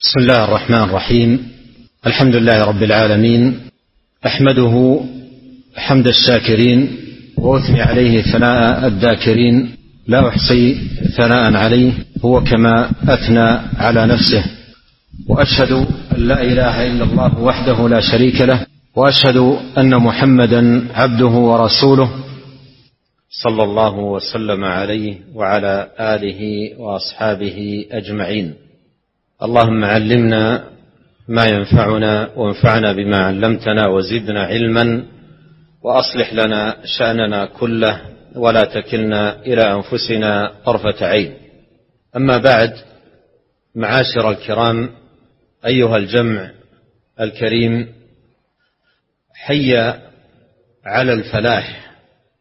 بسم الله الرحمن الرحيم. الحمد لله رب العالمين، أحمده حمد الشاكرين وأثني عليه ثناء الذاكرين، لا أحصي ثناء عليه هو كما أثنى على نفسه، وأشهد أن لا إله إلا الله وحده لا شريك له، وأشهد أن محمدا عبده ورسوله صلى الله وسلم عليه وعلى آله وأصحابه أجمعين. اللهم علمنا ما ينفعنا وانفعنا بما علمتنا وزدنا علما، وأصلح لنا شأننا كله ولا تكلنا إلى أنفسنا طرفة عين. أما بعد، معاشر الكرام، أيها الجمع الكريم، حي على الفلاح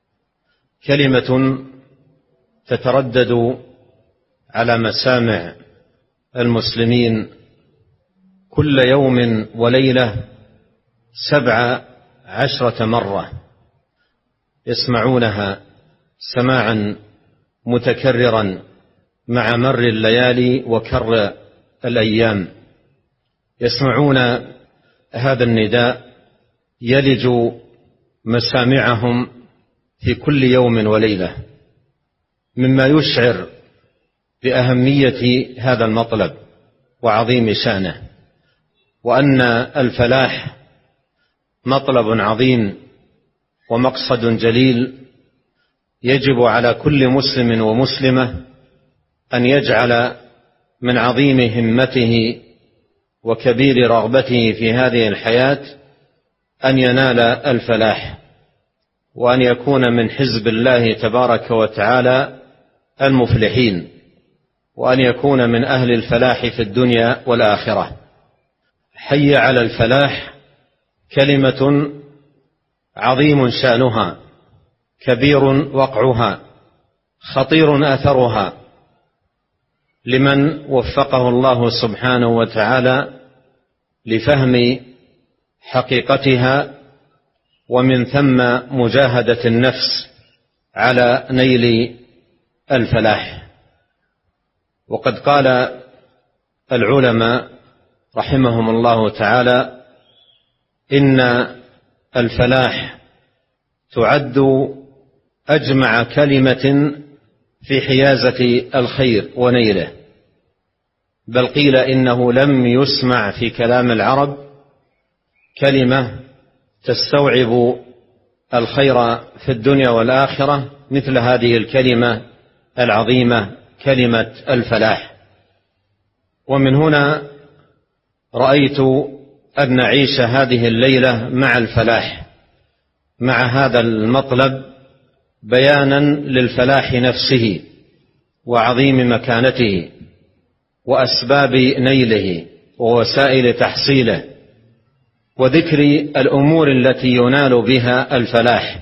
كلمة تتردد على مسامع المسلمين كل يوم وليلة 17 مرة، يسمعونها سماعا متكررا مع مر الليالي وكر الأيام. يسمعون هذا النداء يلج مسامعهم في كل يوم وليلة، مما يشعر بأهمية هذا المطلب وعظيم شأنه، وأن الفلاح مطلب عظيم ومقصد جليل يجب على كل مسلم ومسلمة أن يجعل من عظيم همته وكبير رغبته في هذه الحياة أن ينال الفلاح، وأن يكون من حزب الله تبارك وتعالى المفلحين، وأن يكون من أهل الفلاح في الدنيا والآخرة. حي على الفلاح كلمة عظيم شأنها، كبير وقعها، خطير أثرها، لمن وفقه الله سبحانه وتعالى لفهم حقيقتها، ومن ثم مجاهدة النفس على نيل الفلاح. وقد قال العلماء رحمهم الله تعالى إن الفلاح تعد أجمع كلمة في حيازة الخير ونيله، بل قيل إنه لم يسمع في كلام العرب كلمة تستوعب الخير في الدنيا والآخرة مثل هذه الكلمة العظيمة، كلمة الفلاح. ومن هنا رأيت أن نعيش هذه الليلة مع الفلاح، مع هذا المطلب، بيانا للفلاح نفسه وعظيم مكانته وأسباب نيله ووسائل تحصيله، وذكر الأمور التي ينال بها الفلاح،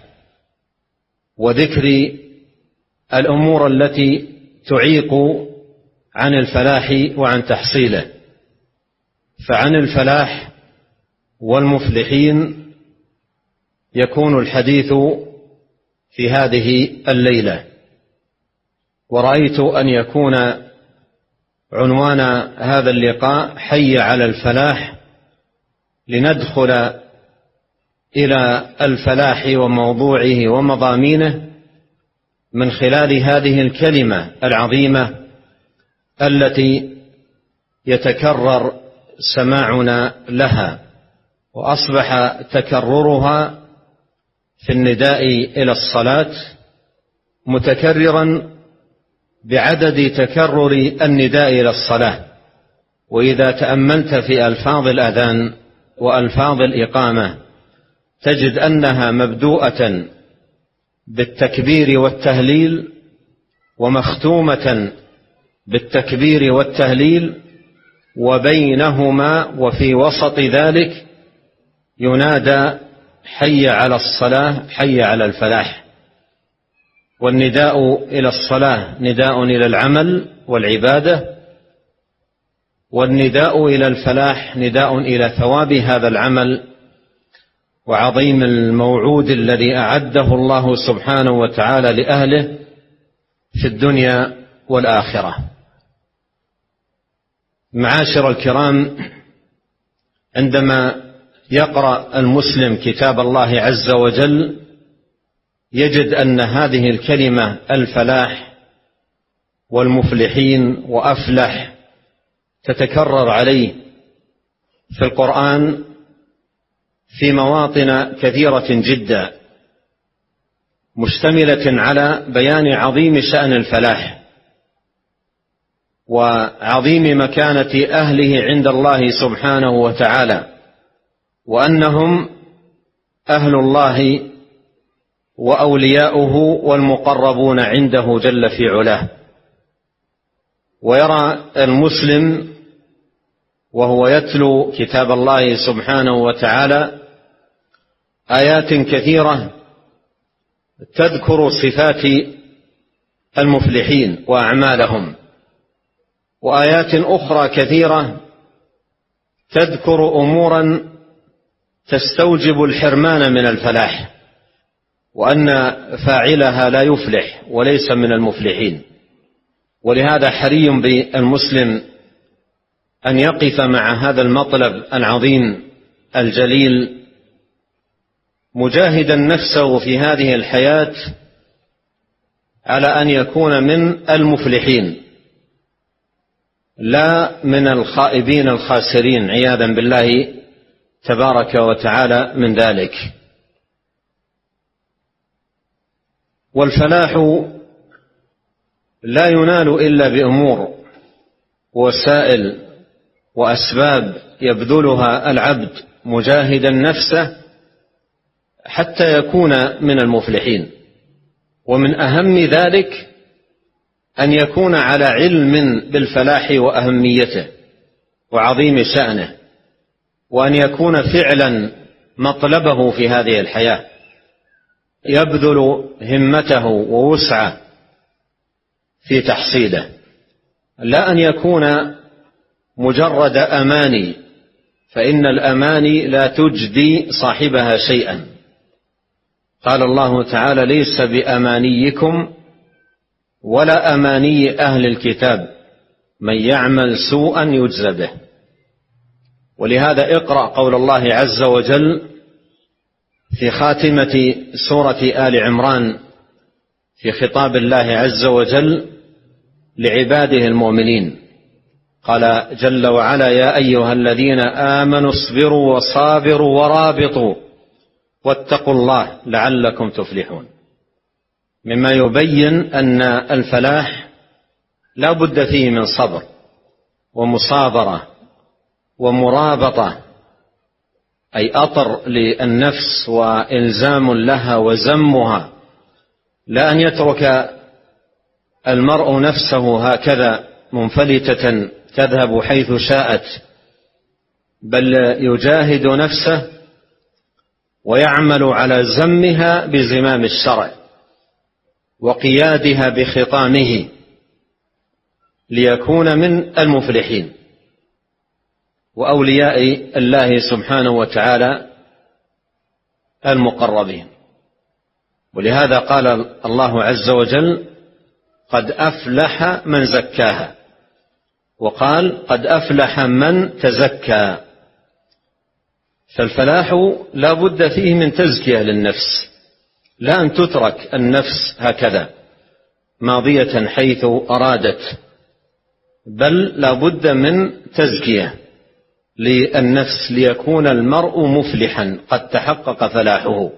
وذكر الأمور التي تعيق عن الفلاح وعن تحصيله. فعن الفلاح والمفلحين يكون الحديث في هذه الليلة، ورأيت أن يكون عنوان هذا اللقاء حي على الفلاح، لندخل إلى الفلاح وموضوعه ومضامينه من خلال هذه الكلمة العظيمة التي يتكرر سماعنا لها، وأصبح تكررها في النداء إلى الصلاة متكررا بعدد تكرر النداء إلى الصلاة. وإذا تأملت في ألفاظ الأذان وألفاظ الإقامة تجد أنها مبدوءة بالتكبير والتهليل، ومختومة بالتكبير والتهليل، وبينهما وفي وسط ذلك ينادى حي على الصلاة، حي على الفلاح. والنداء إلى الصلاة نداء إلى العمل والعبادة، والنداء إلى الفلاح نداء إلى ثواب هذا العمل وعظيم الموعود الذي أعده الله سبحانه وتعالى لأهله في الدنيا والآخرة. معاشر الكرام، عندما يقرأ المسلم كتاب الله عز وجل يجد أن هذه الكلمة الفلاح والمفلحين وأفلح تتكرر عليه في القرآن في مواطن كثيرة جدا، مشتملة على بيان عظيم شأن الفلاح وعظيم مكانة أهله عند الله سبحانه وتعالى، وأنهم أهل الله وأولياؤه والمقربون عنده جل في علاه. ويرى المسلم وهو يتلو كتاب الله سبحانه وتعالى آيات كثيرة تذكر صفات المفلحين وأعمالهم، وآيات أخرى كثيرة تذكر أمورا تستوجب الحرمان من الفلاح، وأن فاعلها لا يفلح وليس من المفلحين. ولهذا حري بالمسلم أن يقف مع هذا المطلب العظيم الجليل مجاهدا نفسه في هذه الحياة على أن يكون من المفلحين لا من الخائبين الخاسرين عياذا بالله تبارك وتعالى من ذلك. والفلاح لا ينال إلا بأمور وسائل وأسباب يبذلها العبد مجاهدا نفسه حتى يكون من المفلحين. ومن أهم ذلك أن يكون على علم بالفلاح وأهميته وعظيم شأنه، وأن يكون فعلا مطلبه في هذه الحياة، يبذل همته ووسعه في تحصيله، لا أن يكون مجرد أماني، فإن الأماني لا تجدي صاحبها شيئا. قال الله تعالى: ليس بأمانيكم ولا أماني أهل الكتاب من يعمل سوءا يجز به. ولهذا اقرأ قول الله عز وجل في خاتمة سورة آل عمران في خطاب الله عز وجل لعباده المؤمنين، قال جل وعلا: يا أيها الذين آمنوا اصبروا وصابروا ورابطوا واتقوا الله لعلكم تفلحون. مما يبين أن الفلاح لا بد فيه من صبر ومصابرة ومرابطة، أي أطر للنفس وإلزام لها وزمها، لا أن يترك المرء نفسه هكذا منفلتة تذهب حيث شاءت، بل يجاهد نفسه ويعمل على زمها بزمام الشرع وقيادها بخطامه ليكون من المفلحين وأولياء الله سبحانه وتعالى المقربين. ولهذا قال الله عز وجل: قد أفلح من زكاها، وقال: قد أفلح من تزكى. فالفلاح لا بد فيه من تزكية للنفس، لا أن تترك النفس هكذا ماضية حيث أرادت، بل لا بد من تزكية للنفس ليكون المرء مفلحا قد تحقق فلاحه.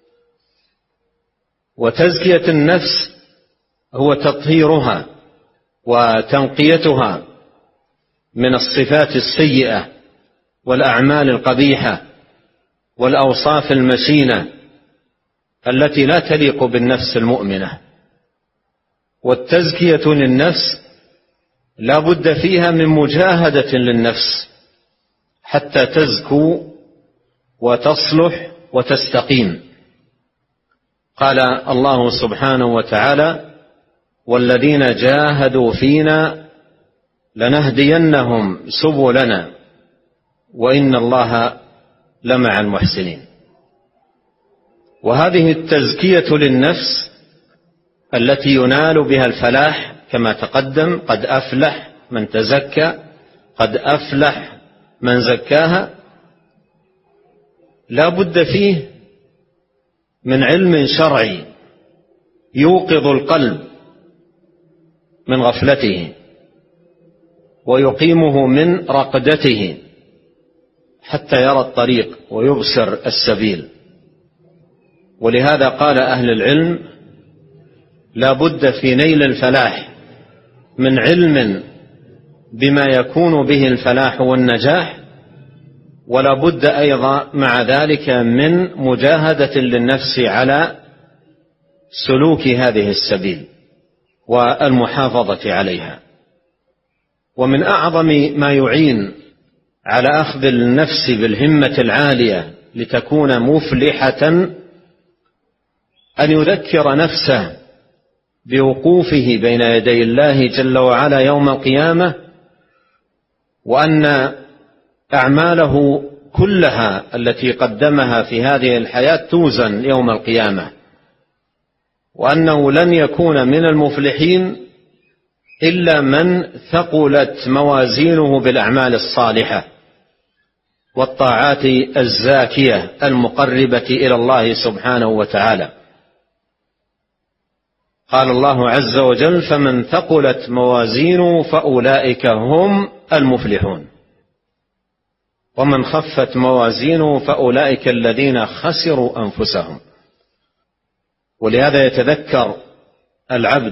وتزكية النفس هو تطهيرها وتنقيتها من الصفات السيئة والأعمال القبيحة والأوصاف المشينة التي لا تليق بالنفس المؤمنة. والتزكية للنفس لا بد فيها من مجاهدة للنفس حتى تزكو وتصلح وتستقيم. قال الله سبحانه وتعالى: والذين جاهدوا فينا لنهدينهم سبلنا وإن الله لمع المحسنين. وهذه التزكية للنفس التي ينال بها الفلاح كما تقدم: قد أفلح من تزكى، قد أفلح من زكاها لا بد فيه من علم شرعي يوقظ القلب من غفلته ويقيمه من رقدته حتى يرى الطريق ويبصر السبيل. ولهذا قال أهل العلم لا بد في نيل الفلاح من علم بما يكون به الفلاح والنجاح، ولا بد أيضا مع ذلك من مجاهدة للنفس على سلوك هذه السبيل والمحافظة عليها. ومن أعظم ما يعين على أخذ النفس بالهمة العالية لتكون مفلحة أن يذكر نفسه بوقوفه بين يدي الله جل وعلا يوم القيامة، وأن أعماله كلها التي قدمها في هذه الحياة توزن يوم القيامة، وأنه لن يكون من المفلحين إلا من ثقلت موازينه بالأعمال الصالحة والطاعات الزاكية المقربة إلى الله سبحانه وتعالى. قال الله عز وجل فمن ثقلت موازينه فأولئك هم المفلحون، ومن خفت موازينه فأولئك الذين خسروا أنفسهم. ولهذا يتذكر العبد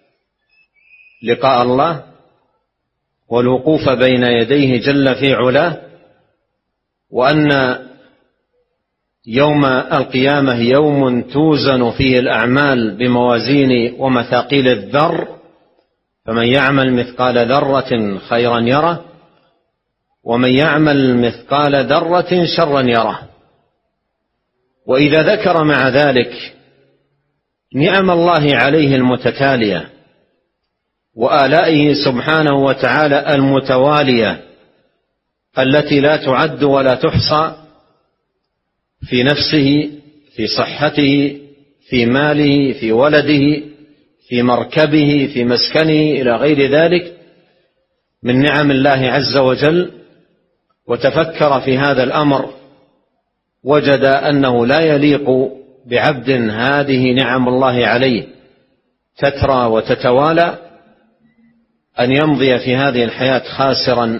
لقاء الله والوقوف بين يديه جل في علاه، وأن يوم القيامة يوم توزن فيه الأعمال بموازين ومثاقيل الذر، فمن يعمل مثقال ذرة خيرا يره ومن يعمل مثقال ذرة شرا يره. وإذا ذكر مع ذلك نعم الله عليه المتتالية وآلائه سبحانه وتعالى المتوالية التي لا تعد ولا تحصى في نفسه، في صحته، في ماله، في ولده، في مركبه، في مسكنه إلى غير ذلك من نعم الله عز وجل، وتفكر في هذا الأمر وجد أنه لا يليق بعبد هذه نعم الله عليه تترى وتتوالى أن يمضي في هذه الحياة خاسرا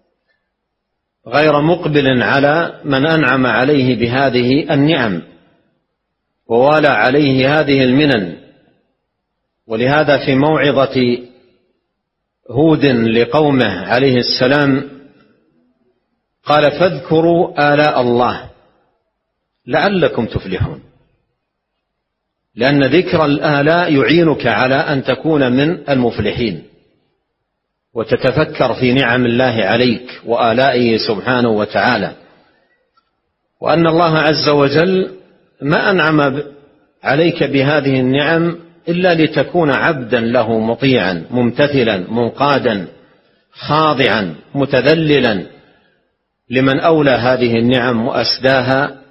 غير مقبل على من أنعم عليه بهذه النعم ووالى عليه هذه المنن. ولهذا في موعظة هود لقومه عليه السلام قال فاذكروا آلاء الله لعلكم تفلحون، لأن ذكر الآلاء يعينك على أن تكون من المفلحين وتتفكر في نعم الله عليك وآلائه سبحانه وتعالى، وأن الله عز وجل ما أنعم عليك بهذه النعم إلا لتكون عبدا له مطيعا ممتثلا منقادا خاضعا متذللا لمن أولى هذه النعم وأسداها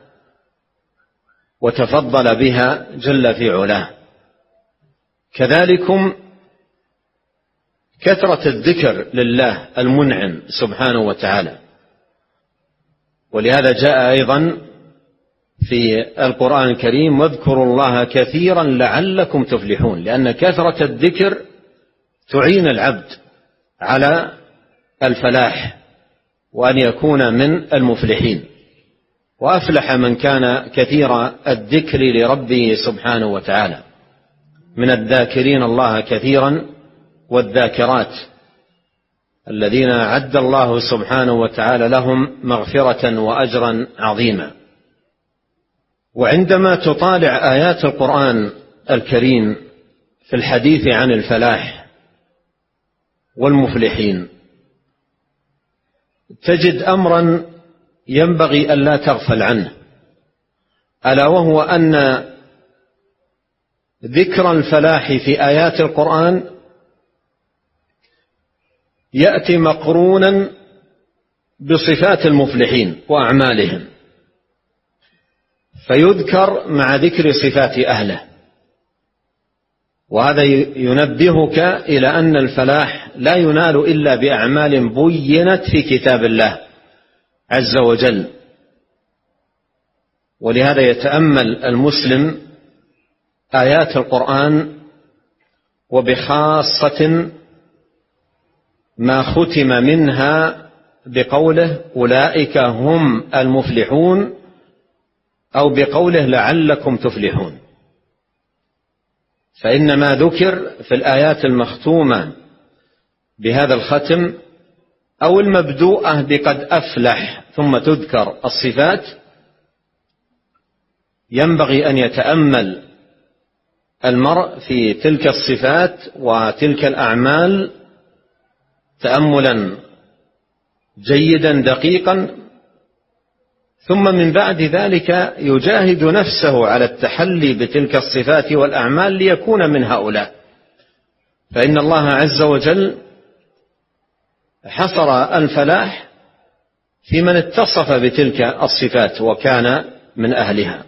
وتفضل بها جل في علاه. كذلكم كثرة الذكر لله المنعم سبحانه وتعالى. ولهذا جاء أيضا في القرآن الكريم واذكروا الله كثيرا لعلكم تفلحون، لأن كثرة الذكر تعين العبد على الفلاح وأن يكون من المفلحين. وأفلح من كان كثير الذكر لربه سبحانه وتعالى، من الذاكرين الله كثيرا والذاكرات الذين أعد الله سبحانه وتعالى لهم مغفرة وأجرا عظيما. وعندما تطالع آيات القرآن الكريم في الحديث عن الفلاح والمفلحين تجد أمرا ينبغي ألا تغفل عنه، ألا وهو أن ذكر الفلاح في آيات القرآن يأتي مقرونا بصفات المفلحين وأعمالهم، فيذكر مع ذكر صفات أهله. وهذا ينبهك إلى أن الفلاح لا ينال إلا بأعمال بينت في كتاب الله عز وجل. ولهذا يتأمل المسلم آيات القرآن، وبخاصة ما ختم منها بقوله أولئك هم المفلحون، أو بقوله لعلكم تفلحون. فإن ما ذكر في الآيات المختومة بهذا الختم أو المبدوءة بقد أفلح ثم تذكر الصفات، ينبغي أن يتأمل المرء في تلك الصفات وتلك الأعمال تأملا جيدا دقيقا، ثم من بعد ذلك يجاهد نفسه على التحلي بتلك الصفات والأعمال ليكون من هؤلاء. فإن الله عز وجل حصر الفلاح في من اتصف بتلك الصفات وكان من أهلها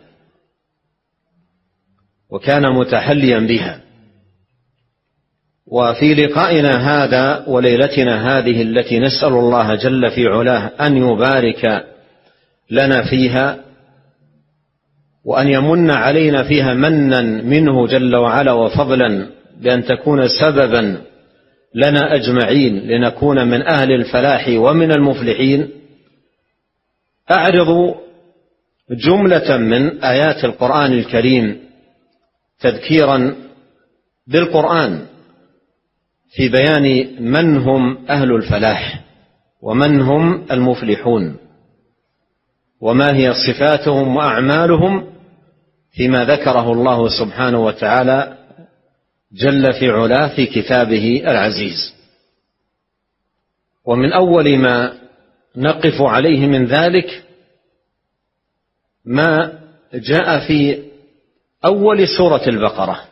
وكان متحليا بها. وفي لقائنا هذا وليلتنا هذه التي نسأل الله جل في علاه أن يبارك لنا فيها وأن يمن علينا فيها منا منه جل وعلا وفضلا، بأن تكون سببا لنا أجمعين لنكون من أهل الفلاح ومن المفلحين، أعرض جملة من آيات القرآن الكريم تذكيرا بالقرآن في بيان من هم أهل الفلاح ومن هم المفلحون، وما هي صفاتهم وأعمالهم فيما ذكره الله سبحانه وتعالى جل في علاه في كتابه العزيز. ومن أول ما نقف عليه من ذلك ما جاء في أول سورة البقرة.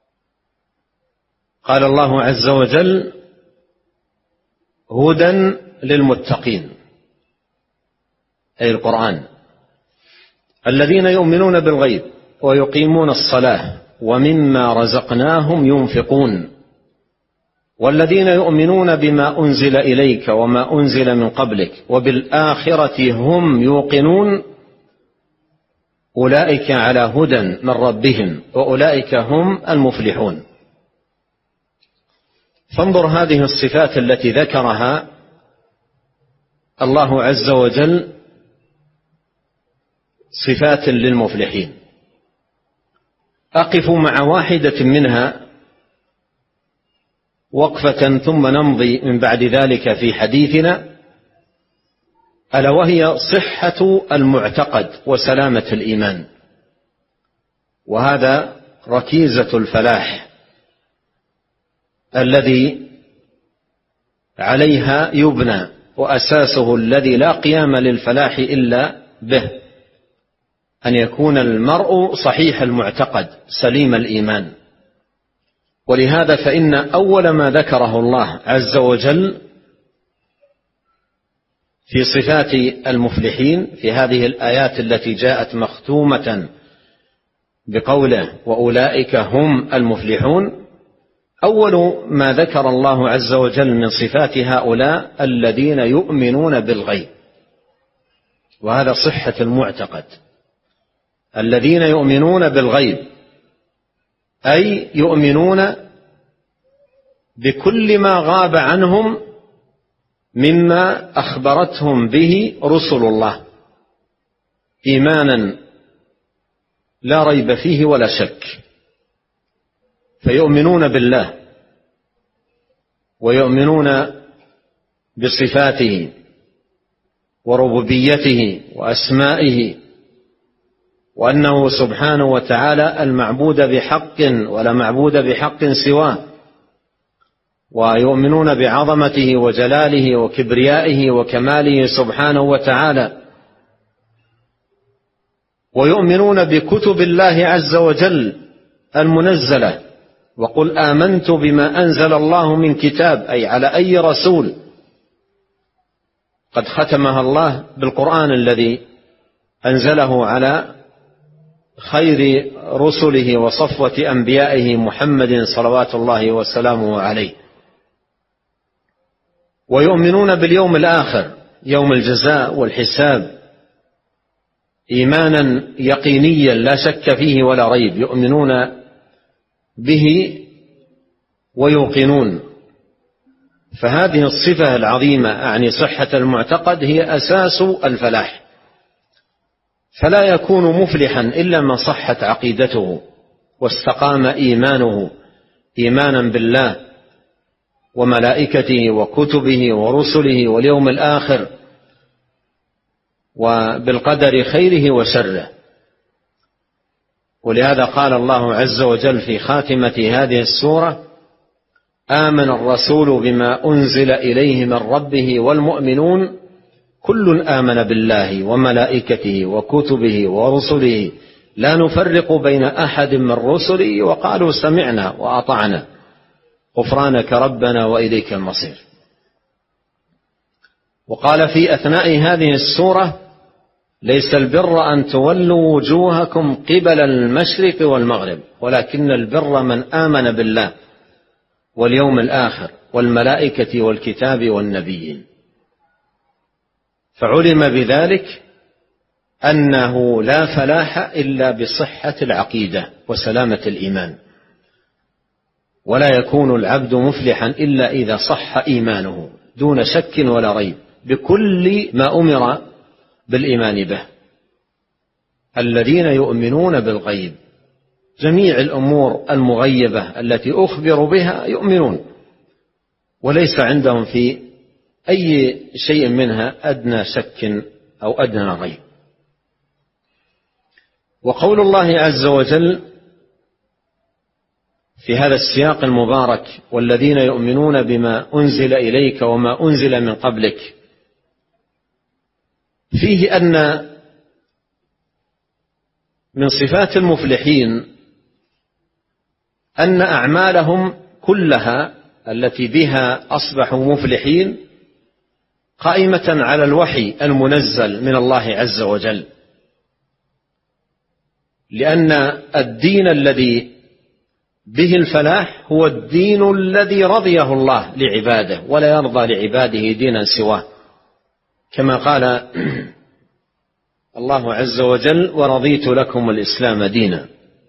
قال الله عز وجل: هدى للمتقين، أي القرآن، الذين يؤمنون بالغيب ويقيمون الصلاة ومما رزقناهم ينفقون، والذين يؤمنون بما أنزل إليك وما أنزل من قبلك وبالآخرة هم يوقنون، أولئك على هدى من ربهم وأولئك هم المفلحون. فانظر هذه الصفات التي ذكرها الله عز وجل صفات للمفلحين. أقف مع واحدة منها وقفة ثم نمضي من بعد ذلك في حديثنا، ألا وهي صحة المعتقد وسلامة الإيمان، وهذا ركيزة الفلاح الذي عليها يبنى، وأساسه الذي لا قيام للفلاح إلا به، أن يكون المرء صحيح المعتقد سليم الإيمان. ولهذا فإن أول ما ذكره الله عز وجل في صفات المفلحين في هذه الآيات التي جاءت مختومة بقوله وأولئك هم المفلحون، أول ما ذكر الله عز وجل من صفات هؤلاء الذين يؤمنون بالغيب، وهذا صحة المعتقد. الذين يؤمنون بالغيب أي يؤمنون بكل ما غاب عنهم مما أخبرتهم به رسل الله إيمانا لا ريب فيه ولا شك. فيؤمنون بالله ويؤمنون بصفاته وربوبيته وأسمائه، وأنه سبحانه وتعالى المعبود بحق ولا معبود بحق سواه، ويؤمنون بعظمته وجلاله وكبريائه وكماله سبحانه وتعالى، ويؤمنون بكتب الله عز وجل المنزلة، وقل آمنت بما أنزل الله من كتاب، أي على أي رسول قد ختمها الله بالقرآن الذي أنزله على خير رسله وصفوة أنبيائه محمد صلوات الله وسلامه عليه، ويؤمنون باليوم الآخر يوم الجزاء والحساب إيمانا يقينيا لا شك فيه ولا ريب، يؤمنون به ويوقنون. فهذه الصفة العظيمة أعني صحة المعتقد هي أساس الفلاح، فلا يكون مفلحا إلا من صحت عقيدته واستقام إيمانه إيمانا بالله وملائكته وكتبه ورسله واليوم الآخر وبالقدر خيره وشره. ولهذا قال الله عز وجل في خاتمة هذه السورة: آمن الرسول بما أنزل إليه من ربه والمؤمنون كل آمن بالله وملائكته وكتبه ورسله لا نفرق بين أحد من رسله وقالوا سمعنا وأطعنا غفرانك ربنا وإليك المصير. وقال في أثناء هذه السورة: ليس البر أن تولوا وجوهكم قبل المشرق والمغرب ولكن البر من آمن بالله واليوم الآخر والملائكة والكتاب والنبيين. فعلم بذلك أنه لا فلاح إلا بصحة العقيدة وسلامة الإيمان، ولا يكون العبد مفلحا إلا إذا صح إيمانه دون شك ولا ريب بكل ما أمر بالإيمان به. الذين يؤمنون بالغيب، جميع الأمور المغيبة التي أخبروا بها يؤمنون، وليس عندهم في أي شيء منها أدنى شك أو أدنى ريب. وقول الله عز وجل في هذا السياق المبارك: والذين يؤمنون بما أنزل إليك وما أنزل من قبلك، فيه أن من صفات المفلحين أن أعمالهم كلها التي بها أصبحوا مفلحين قائمة على الوحي المنزل من الله عز وجل، لأن الدين الذي به الفلاح هو الدين الذي رضيه الله لعباده، ولا يرضى لعباده دينا سواه، كما قال الله عز وجل: ورضيت لكم الإسلام دينا.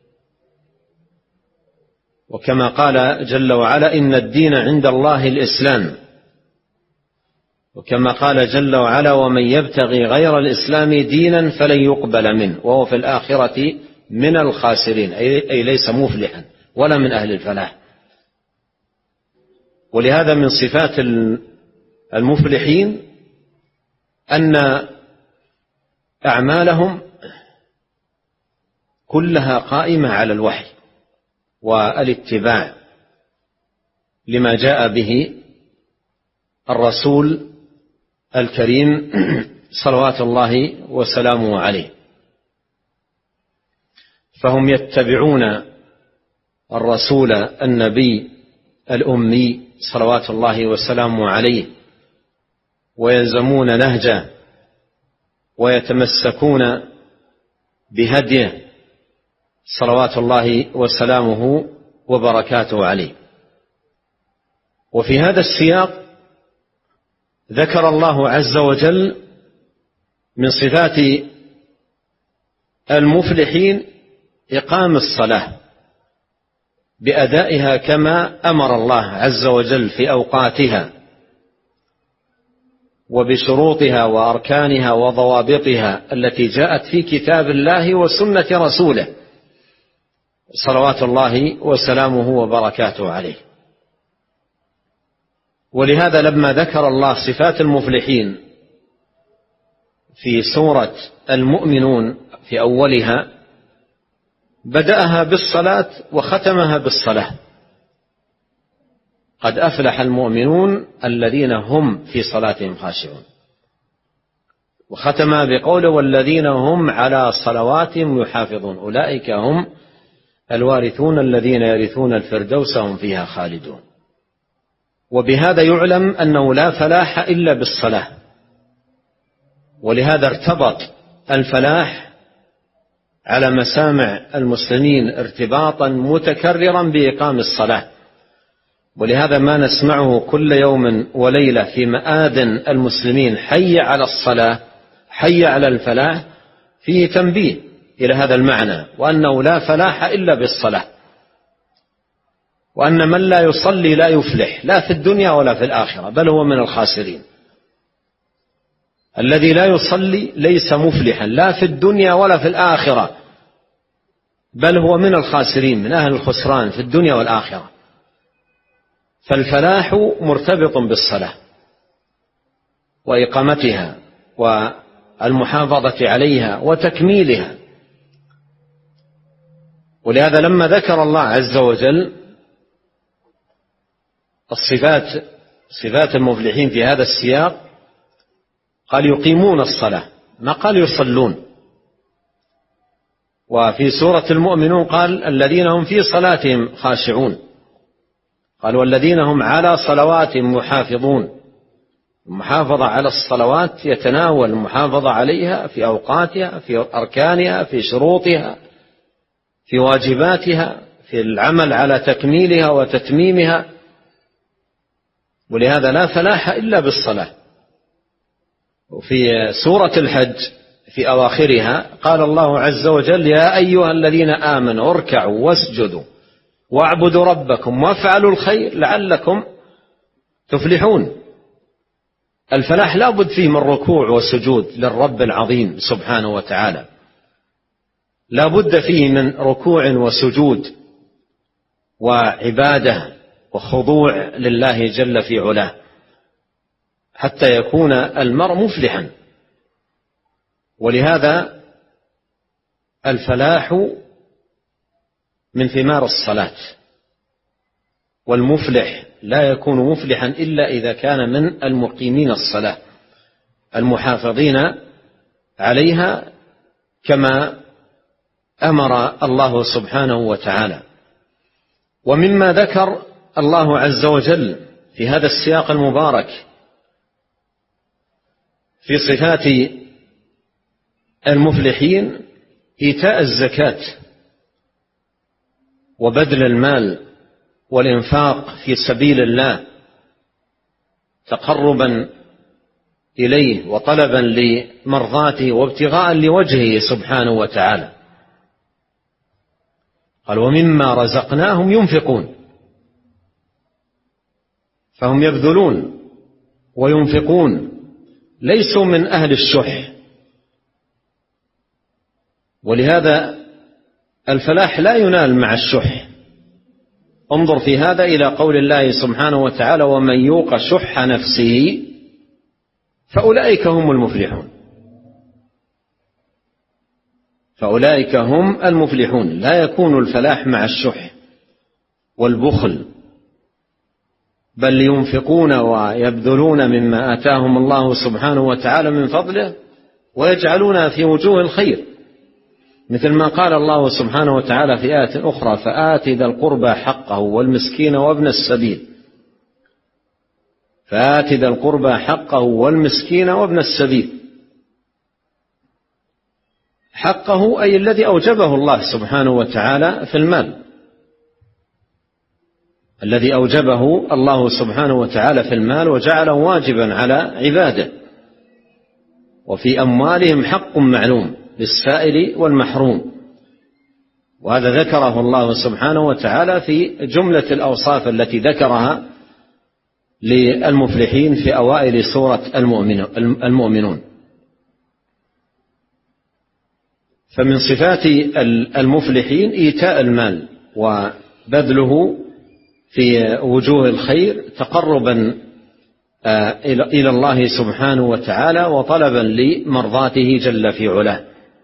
وكما قال جل وعلا: إن الدين عند الله الإسلام. وكما قال جل وعلا: ومن يبتغي غير الإسلام دينا فلن يقبل منه وهو في الآخرة من الخاسرين، أي ليس مفلحا ولا من أهل الفلاح. ولهذا من صفات المفلحين أن أعمالهم كلها قائمة على الوحي والاتباع لما جاء به الرسول الكريم صلوات الله وسلامه عليه. فهم يتبعون الرسول النبي الأمي صلوات الله وسلامه عليه، ويلزمون نهجه ويتمسكون بهديه صلوات الله وسلامه وبركاته عليه. وفي هذا السياق ذكر الله عز وجل من صفات المفلحين إقام الصلاة بأدائها كما أمر الله عز وجل في أوقاتها وبشروطها وأركانها وضوابطها التي جاءت في كتاب الله وسنة رسوله صلوات الله وسلامه وبركاته عليه. ولهذا لما ذكر الله صفات المفلحين في سورة المؤمنون في أولها بدأها بالصلاة وختمها بالصلاة: قد أفلح المؤمنون الذين هم في صلاتهم خاشعون. وختمها بقوله: والذين هم على صلواتهم يحافظون أولئك هم الوارثون الذين يرثون الفردوس هم فيها خالدون. وبهذا يعلم أنه لا فلاح إلا بالصلاة، ولهذا ارتبط الفلاح على مسامع المسلمين ارتباطا متكررا بإقام الصلاة، ولهذا ما نسمعه كل يوم وليلة في مآذن المسلمين حي على الصلاة حي على الفلاح فيه تنبيه إلى هذا المعنى، وأنه لا فلاح إلا بالصلاة، وأن من لا يصلي لا يفلح لا في الدنيا ولا في الآخرة، بل هو من الخاسرين. الذي لا يصلي ليس مفلحا لا في الدنيا ولا في الآخرة، بل هو من الخاسرين، من أهل الخسران في الدنيا والآخرة. فالفلاح مرتبط بالصلاة وإقامتها والمحافظة عليها وتكميلها. ولهذا لما ذكر الله عز وجل صفات المفلحين في هذا السياق قال يقيمون الصلاة، ما قال يصلون. وفي سورة المؤمنون قال الذين هم في صلاتهم خاشعون، قال والذين هم على صلواتهم محافظون. المحافظة على الصلوات يتناول المحافظة عليها في أوقاتها، في أركانها، في شروطها، في واجباتها، في العمل على تكميلها وتتميمها. ولهذا لا فلاح إلا بالصلاة. وفي سورة الحج في أواخرها قال الله عز وجل يا أيها الذين آمنوا اركعوا واسجدوا واعبدوا ربكم وافعلوا الخير لعلكم تفلحون. الفلاح لا بد فيه من ركوع وسجود للرب العظيم سبحانه وتعالى، لا بد فيه من ركوع وسجود وعبادة وخضوع لله جل في علاه حتى يكون المرء مفلحا. ولهذا الفلاح من ثمار الصلاة، والمفلح لا يكون مفلحا إلا إذا كان من المقيمين الصلاة المحافظين عليها كما أمر الله سبحانه وتعالى. ومما ذكر الله عز وجل في هذا السياق المبارك في صفات المفلحين إيتاء الزكاة وبذل المال والإنفاق في سبيل الله تقربا إليه وطلبا لمرضاته وابتغاء لوجهه سبحانه وتعالى. قال ومما رزقناهم ينفقون، فهم يبذلون وينفقون، ليسوا من أهل الشح. ولهذا الفلاح لا ينال مع الشح. انظر في هذا إلى قول الله سبحانه وتعالى ومن يوق شح نفسه فأولئك هم المفلحون. فأولئك هم المفلحون. لا يكون الفلاح مع الشح والبخل، بل ينفقون ويبذلون مما آتاهم الله سبحانه وتعالى من فضله ويجعلون في وجوه الخير، مثل ما قال الله سبحانه وتعالى في آية أخرى فآت ذا القربى حقه والمسكين وابن السبيل. فآت ذا القربى حقه والمسكين وابن السبيل. حقه أي الذي أوجبه الله سبحانه وتعالى في المال، الذي أوجبه الله سبحانه وتعالى في المال وجعله واجبا على عباده. وفي أموالهم حق معلوم للسائل والمحروم، وهذا ذكره الله سبحانه وتعالى في جملة الأوصاف التي ذكرها للمفلحين في أوائل سورة المؤمنون. فمن صفات المفلحين إيتاء المال وبذله في وجوه الخير تقربا إلى الله سبحانه وتعالى وطلبا لمرضاته جل في علاه.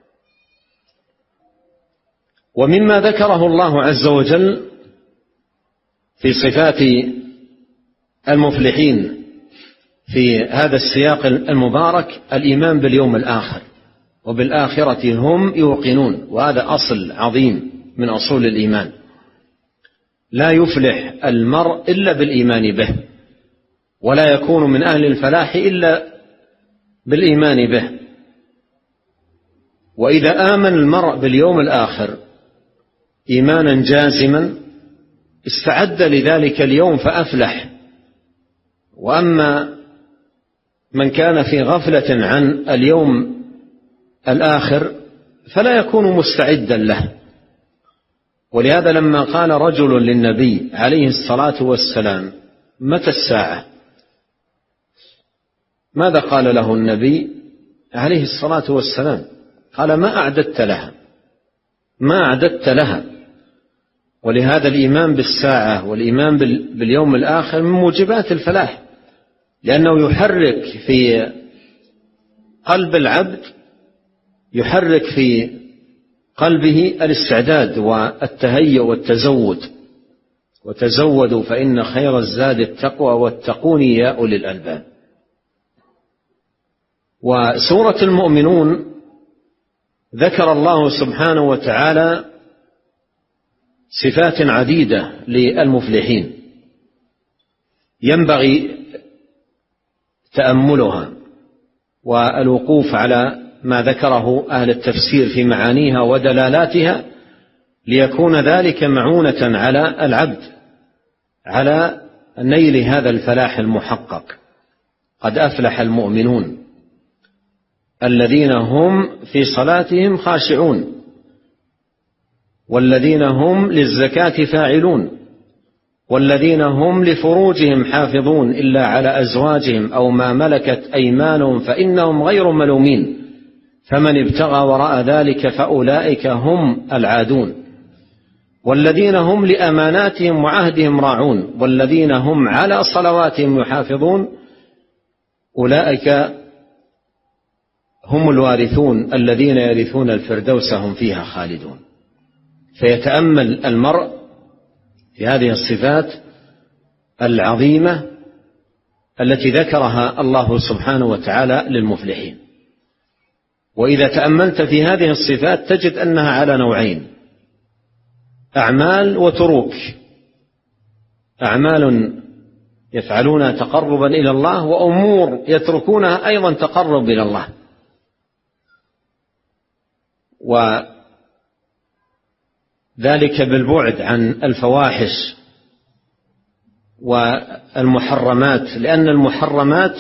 ومما ذكره الله عز وجل في صفات المفلحين في هذا السياق المبارك الإيمان باليوم الآخر، وبالآخرة هم يوقنون، وهذا أصل عظيم من أصول الإيمان. لا يفلح المرء إلا بالإيمان به، ولا يكون من أهل الفلاح إلا بالإيمان به. وإذا آمن المرء باليوم الآخر إيمانا جازما استعد لذلك اليوم فأفلح. وأما من كان في غفلة عن اليوم الآخر فلا يكون مستعدا له. ولهذا لما قال رجل للنبي عليه الصلاة والسلام متى الساعة، ماذا قال له النبي عليه الصلاة والسلام؟ قال ما أعددت لها، ما أعددت لها. ولهذا الإيمان بالساعة والإيمان باليوم الآخر من موجبات الفلاح، لأنه يحرك في قلب العبد، يحرك في قلبه الاستعداد والتهيؤ والتزود. وتزودوا فإن خير الزاد التقوى واتقون يا أولي الألباب. وسورة المؤمنون ذكر الله سبحانه وتعالى صفات عديدة للمفلحين ينبغي تأملها والوقوف على ما ذكره أهل التفسير في معانيها ودلالاتها، ليكون ذلك معونة على العبد على نيل هذا الفلاح المحقق. قد أفلح المؤمنون الذين هم في صلاتهم خاشعون والذين هم للزكاة فاعلون والذين هم لفروجهم حافظون إلا على أزواجهم أو ما ملكت أيمانهم فإنهم غير ملومين فمن ابتغى وراء ذلك فأولئك هم العادون والذين هم لأماناتهم وعهدهم راعون والذين هم على صلواتهم يحافظون أولئك هم الوارثون الذين يرثون الفردوس هم فيها خالدون. فيتأمل المرء في هذه الصفات العظيمة التي ذكرها الله سبحانه وتعالى للمفلحين. وإذا تأملت في هذه الصفات تجد أنها على نوعين: أعمال وتروك. أعمال يفعلونها تقربا إلى الله وأمور يتركونها أيضا تقرب إلى الله. وذلك بالبعد عن الفواحش والمحرمات، لأن المحرمات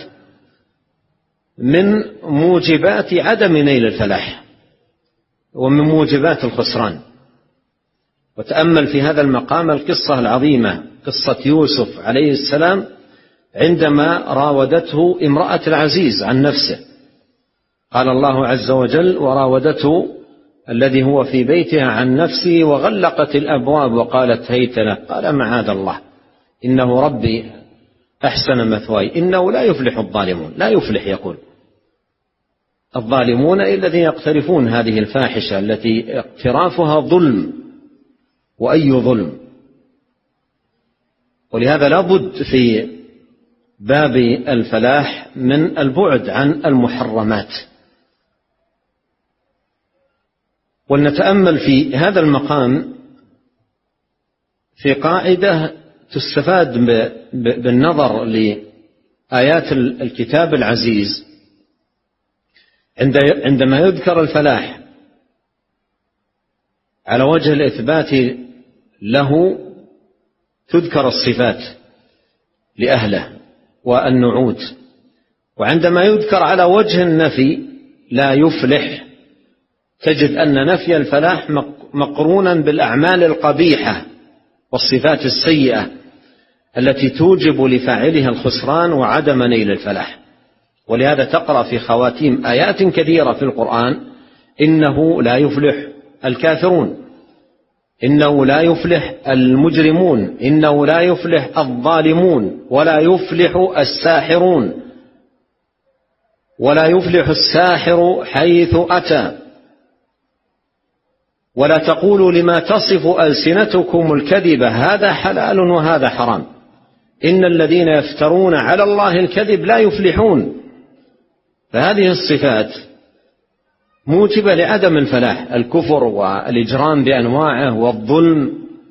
من موجبات عدم نيل الفلاح ومن موجبات الخسران. وتأمل في هذا المقام القصة العظيمة، قصة يوسف عليه السلام عندما راودته امرأة العزيز عن نفسه. قال الله عز وجل: وراودته الذي هو في بيتها عن نفسه وغلقت الأبواب وقالت هيت لك. قال معاذ الله إنه ربي أحسن مثواي إنه لا يفلح الظالمون. لا يفلح يقول الظالمون الذين يقترفون هذه الفاحشة التي اقترافها ظلم، وأي ظلم. ولهذا لا بد في باب الفلاح من البعد عن المحرمات. ولنتأمل في هذا المقام في قاعدة تستفاد بالنظر لآيات الكتاب العزيز. عندما يذكر الفلاح على وجه الإثبات له تذكر الصفات لأهله والنعوت، وعندما يذكر على وجه النفي لا يفلح تجد أن نفي الفلاح مقرونا بالأعمال القبيحة والصفات السيئة التي توجب لفاعلها الخسران وعدم نيل الفلاح. ولهذا تقرأ في خواتيم آيات كثيرة في القرآن: إنه لا يفلح الكافرون، إنه لا يفلح المجرمون، إنه لا يفلح الظالمون، ولا يفلح الساحرون، ولا يفلح الساحر حيث أتى، ولا تقولوا لما تصف ألسنتكم الكذب هذا حلال وهذا حرام، إن الذين يفترون على الله الكذب لا يفلحون. فهذه الصفات موجبة لعدم الفلاح: الكفر والإجرام بأنواعه والظلم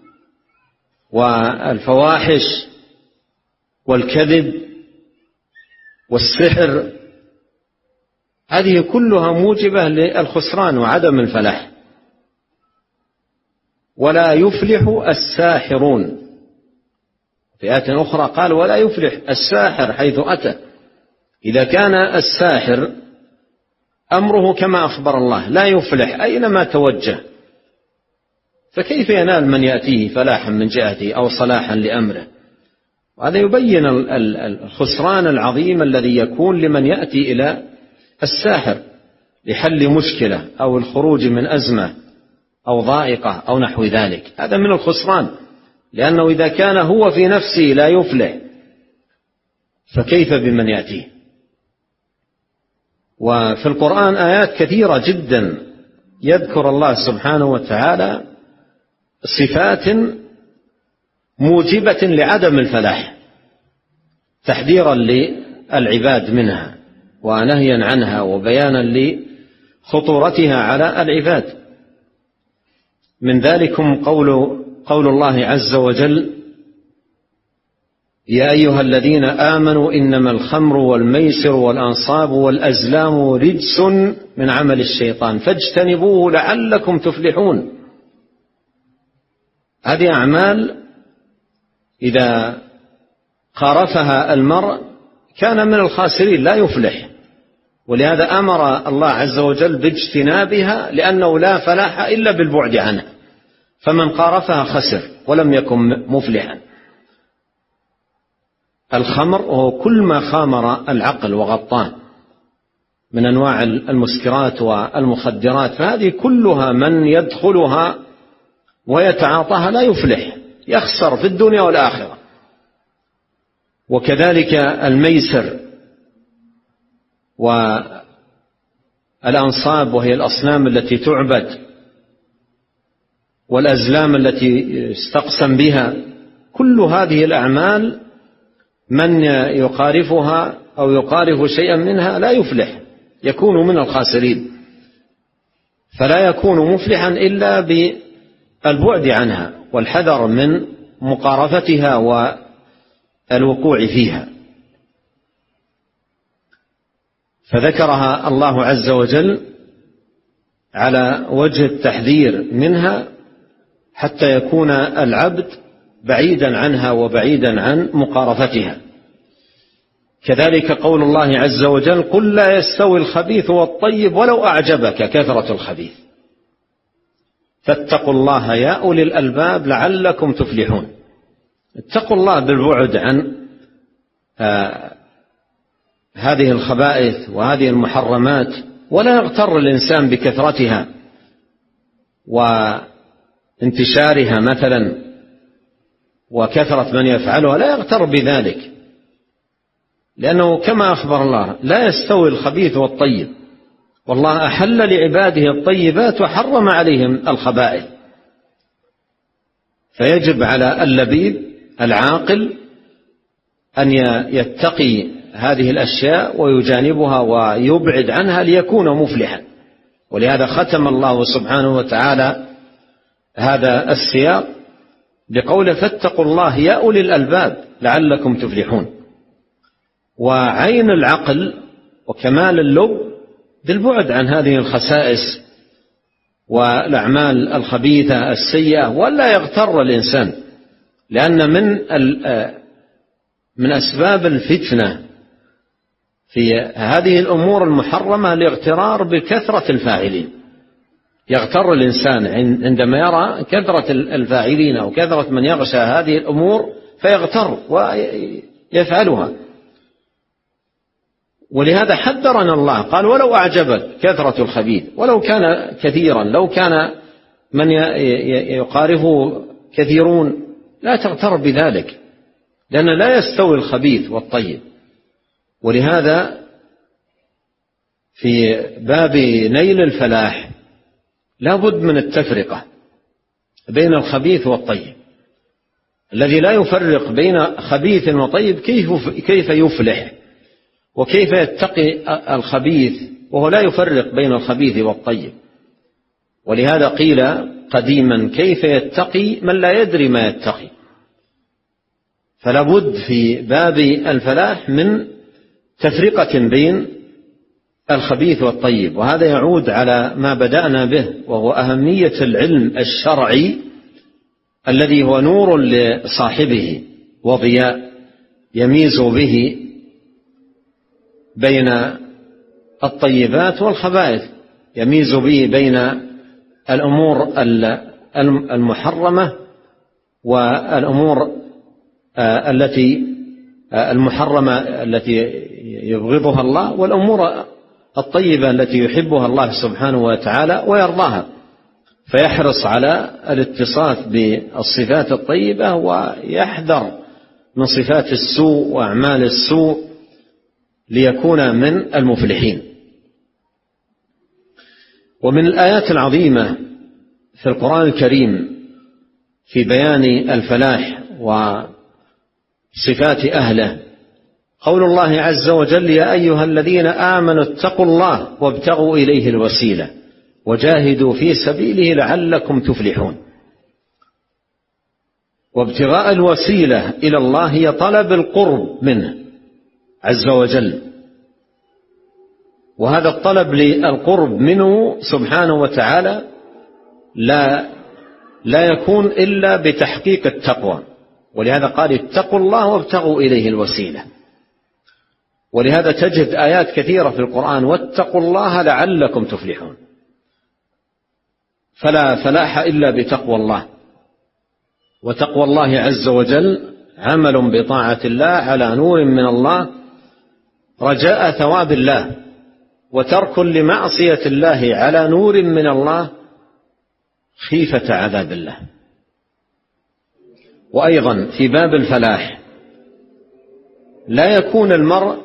والفواحش والكذب والسحر هذه كلها موجبة للخسران وعدم الفلاح. ولا يفلح الساحرون. في آية أخرى قال ولا يفلح الساحر حيث أتى. إذا كان الساحر أمره كما أخبر الله لا يفلح أينما توجه، فكيف ينال من يأتيه فلاحا من جهته أو صلاحا لأمره؟ وهذا يبين الخسران العظيم الذي يكون لمن يأتي إلى الساحر لحل مشكلة أو الخروج من أزمة أو ضائقة أو نحو ذلك. هذا من الخسران، لأنه إذا كان هو في نفسه لا يفلح فكيف بمن يأتيه؟ وفي القرآن آيات كثيرة جدا يذكر الله سبحانه وتعالى صفات موجبة لعدم الفلاح، تحذيرا للعباد منها ونهيا عنها وبيانا لخطورتها على العباد. من ذلكم قول الله عز وجل يا أيها الذين آمنوا إنما الخمر والميسر والأنصاب والأزلام رجس من عمل الشيطان فاجتنبوه لعلكم تفلحون. هذه أعمال إذا قارفها المرء كان من الخاسرين لا يفلح، ولهذا أمر الله عز وجل باجتنابها لأنه لا فلاح إلا بالبعد عنها، فمن قارفها خسر ولم يكن مفلحا. الخمر هو كل ما خامر العقل وغطاه من أنواع المسكرات والمخدرات، فهذه كلها من يدخلها ويتعاطاها لا يفلح، يخسر في الدنيا والآخرة. وكذلك الميسر والأنصاب وهي الأصنام التي تعبد والأزلام التي يستقسم بها، كل هذه الأعمال من يقارفها أو يقارف شيئا منها لا يفلح، يكون من الخاسرين. فلا يكون مفلحا إلا بالبعد عنها والحذر من مقارفتها والوقوع فيها. فذكرها الله عز وجل على وجه التحذير منها حتى يكون العبد بعيدا عنها وبعيدا عن مقارفتها. كذلك قول الله عز وجل قل لا يستوي الخبيث والطيب ولو أعجبك كثرة الخبيث فاتقوا الله يا أولي الألباب لعلكم تفلحون. اتقوا الله بالبعد عن هذه الخبائث وهذه المحرمات، ولا يغتر الإنسان بكثرتها وانتشارها مثلا وكثرة من يفعلها، لا يغتر بذلك، لأنه كما أخبر الله لا يستوي الخبيث والطيب، والله أحل لعباده الطيبات وحرم عليهم الخبائث. فيجب على اللبيب العاقل أن يتقي هذه الأشياء ويجانبها ويبعد عنها ليكون مفلحا. ولهذا ختم الله سبحانه وتعالى هذا السياق بقوله فاتقوا الله يا أولي الألباب لعلكم تفلحون. وعين العقل وكمال اللب بالبعد عن هذه الخسائس والأعمال الخبيثة السيئة، ولا يغتر الإنسان، لأن من أسباب الفتنة في هذه الأمور المحرمة الاغترار بكثرة الفاعلين. يغتر الإنسان عندما يرى كثرة الفاعلين أو كثرة من يغشى هذه الأمور فيغتر ويفعلها. ولهذا حذرنا الله قال ولو أعجبك كثرة الخبيث، ولو كان كثيرا، لو كان من يقارفه كثيرون لا تغتر بذلك، لأن لا يستوي الخبيث والطيب. ولهذا في باب نيل الفلاح لا بد من التفرقة بين الخبيث والطيب. الذي لا يفرق بين خبيث وطيب كيف يفلح، وكيف يتقي الخبيث وهو لا يفرق بين الخبيث والطيب. ولهذا قيل قديما كيف يتقي من لا يدري ما يتقي. فلا بد في باب الفلاح من تفرقة بين الخبيث والطيب. وهذا يعود على ما بدأنا به، وهو أهمية العلم الشرعي الذي هو نور لصاحبه وضياء يميز به بين الطيبات والخبائث، يميز به بين الأمور المحرمة والأمور المحرمة التي يبغضها الله، والأمور الطيبة التي يحبها الله سبحانه وتعالى ويرضاها، فيحرص على الاتصاف بالصفات الطيبة ويحذر من صفات السوء وأعمال السوء ليكون من المفلحين. ومن الآيات العظيمة في القرآن الكريم في بيان الفلاح وصفات أهله قول الله عز وجل: يا أيها الذين آمنوا اتقوا الله وابتغوا إليه الوسيلة وجاهدوا في سبيله لعلكم تفلحون. وابتغاء الوسيلة إلى الله هي طلب القرب منه عز وجل، وهذا الطلب للقرب منه سبحانه وتعالى لا يكون إلا بتحقيق التقوى، ولهذا قال: اتقوا الله وابتغوا إليه الوسيلة. ولهذا تجد آيات كثيرة في القرآن: واتقوا الله لعلكم تفلحون. فلا فلاح إلا بتقوى الله، وتقوى الله عز وجل عمل بطاعة الله على نور من الله رجاء ثواب الله، وترك لمعصية الله على نور من الله خيفة عذاب الله. وأيضا في باب الفلاح لا يكون المرء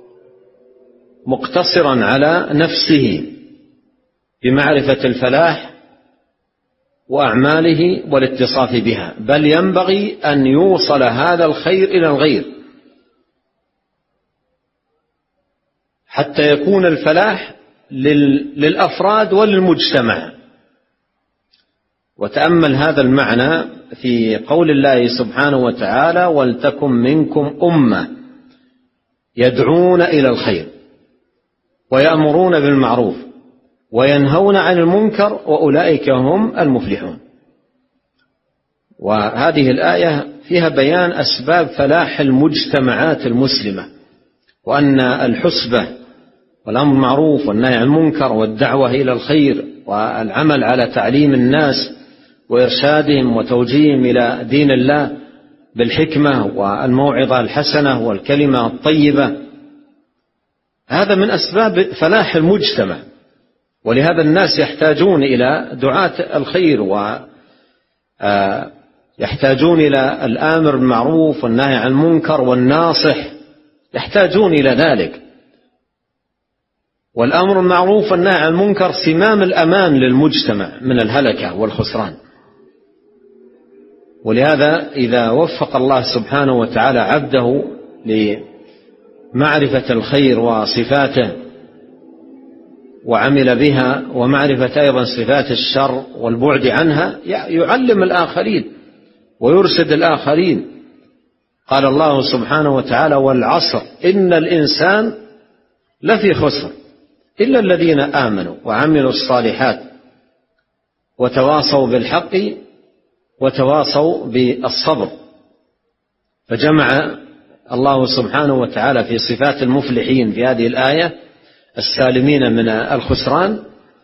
مقتصرا على نفسه بمعرفة الفلاح وأعماله والاتصاف بها، بل ينبغي أن يوصل هذا الخير إلى الغير حتى يكون الفلاح للأفراد وللمجتمع. وتأمل هذا المعنى في قول الله سبحانه وتعالى: ولتكن منكم أمة يدعون إلى الخير ويأمرون بالمعروف وينهون عن المنكر وأولئك هم المفلحون. وهذه الآية فيها بيان أسباب فلاح المجتمعات المسلمة، وأن الحسبة والأمر بالمعروف والنهي عن المنكر والدعوة إلى الخير والعمل على تعليم الناس وإرشادهم وتوجيههم إلى دين الله بالحكمة والموعظة الحسنة والكلمة الطيبة، هذا من أسباب فلاح المجتمع. ولهذا الناس يحتاجون إلى دعاة الخير، ويحتاجون إلى الآمر بالمعروف والنهي عن المنكر والناصح، يحتاجون إلى ذلك. والأمر بالمعروف والنهي عن المنكر سمام الأمان للمجتمع من الهلكة والخسران. ولهذا إذا وفق الله سبحانه وتعالى عبده لمعرفة الخير وصفاته وعمل بها، ومعرفة أيضا صفات الشر والبعد عنها، يعلم الآخرين ويرشد الآخرين. قال الله سبحانه وتعالى: والعصر إن الإنسان لفي خسر إلا الذين آمنوا وعملوا الصالحات وتواصوا بالحق وتواصوا بالصبر. فجمع الله سبحانه وتعالى في صفات المفلحين في هذه الآية السالمين من الخسران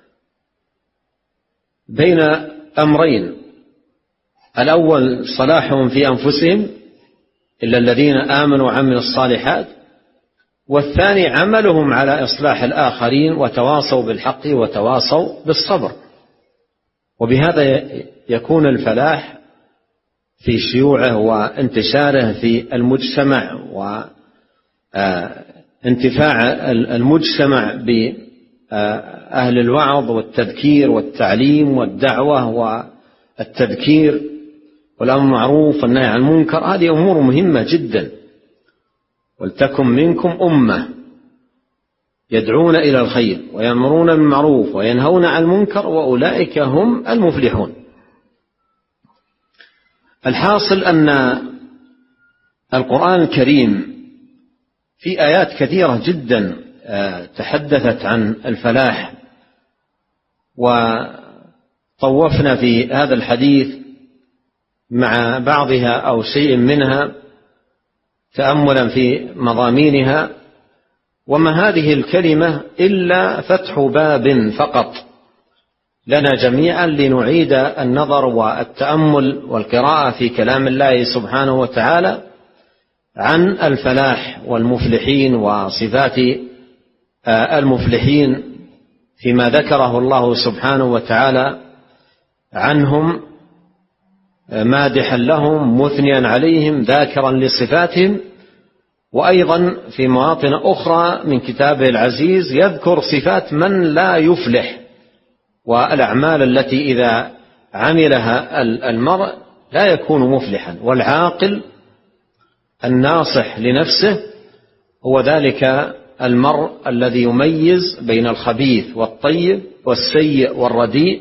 بين أمرين: الأول صلاحهم في أنفسهم إلا الذين آمنوا وعملوا الصالحات، والثاني عملهم على إصلاح الآخرين وتواصوا بالحق وتواصوا بالصبر. وبهذا يكون الفلاح في شيوعه وانتشاره في المجتمع، وانتفاع المجتمع بأهل الوعظ والتذكير والتعليم والدعوة والتذكير والأمر بالمعروف والنهي عن المنكر. هذه أمور مهمة جدا. ولتكن منكم أمة يدعون إلى الخير ويأمرون بالمعروف وينهون عن المنكر وأولئك هم المفلحون. الحاصل أن القرآن الكريم في آيات كثيرة جدا تحدثت عن الفلاح، وطوفنا في هذا الحديث مع بعضها أو شيء منها تأملا في مضامينها. وما هذه الكلمة إلا فتح باب فقط لنا جميعا لنعيد النظر والتأمل والقراءة في كلام الله سبحانه وتعالى عن الفلاح والمفلحين وصفات المفلحين فيما ذكره الله سبحانه وتعالى عنهم، مادحا لهم مثنيا عليهم ذاكرا لصفاتهم. وأيضا في مواطن أخرى من كتابه العزيز يذكر صفات من لا يفلح والأعمال التي إذا عملها المرء لا يكون مفلحا. والعاقل الناصح لنفسه هو ذلك المرء الذي يميز بين الخبيث والطيب والسيء والرديء،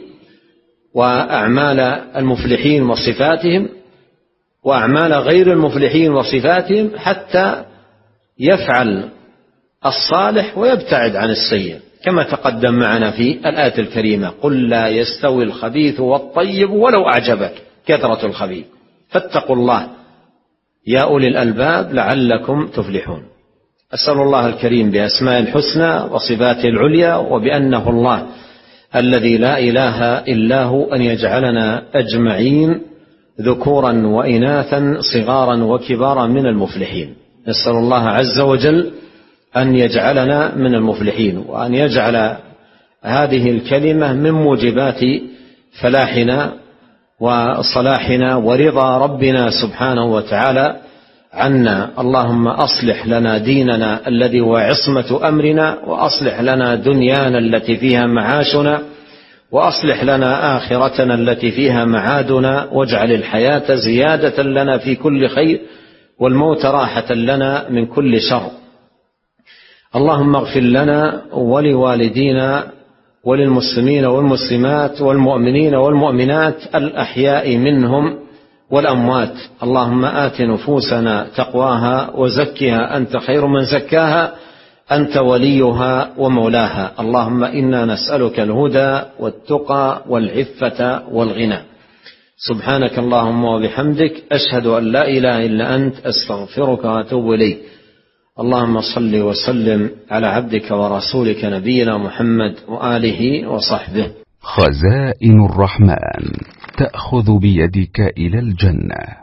وأعمال المفلحين وصفاتهم وأعمال غير المفلحين وصفاتهم، حتى يفعل الصالح ويبتعد عن السيء، كما تقدم معنا في الآية الكريمة: قل لا يستوي الخبيث والطيب ولو أعجبك كثرة الخبيث فاتقوا الله يا أولي الألباب لعلكم تفلحون. أسأل الله الكريم بأسماء الحسنى وصفاته العليا وبأنه الله الذي لا إله إلا هو أن يجعلنا أجمعين ذكورا وإناثا صغارا وكبارا من المفلحين. نسأل الله عز وجل أن يجعلنا من المفلحين، وأن يجعل هذه الكلمة من موجبات فلاحنا وصلاحنا ورضا ربنا سبحانه وتعالى عنا. اللهم أصلح لنا ديننا الذي هو عصمة أمرنا، وأصلح لنا دنيانا التي فيها معاشنا، وأصلح لنا آخرتنا التي فيها معادنا، واجعل الحياة زيادة لنا في كل خير والموت راحة لنا من كل شر. اللهم اغفر لنا ولوالدينا وللمسلمين والمسلمات والمؤمنين والمؤمنات الأحياء منهم والأموات. اللهم آت نفوسنا تقواها وزكها أنت خير من زكاها أنت وليها ومولاها. اللهم إنا نسألك الهدى والتقى والعفة والغنى. سبحانك اللهم وبحمدك أشهد أن لا إله إلا أنت أستغفرك وأتوب إليك. اللهم صل وسلم على عبدك ورسولك نبينا محمد وآله وصحبه. خزائن الرحمن تأخذ بيدك إلى الجنة.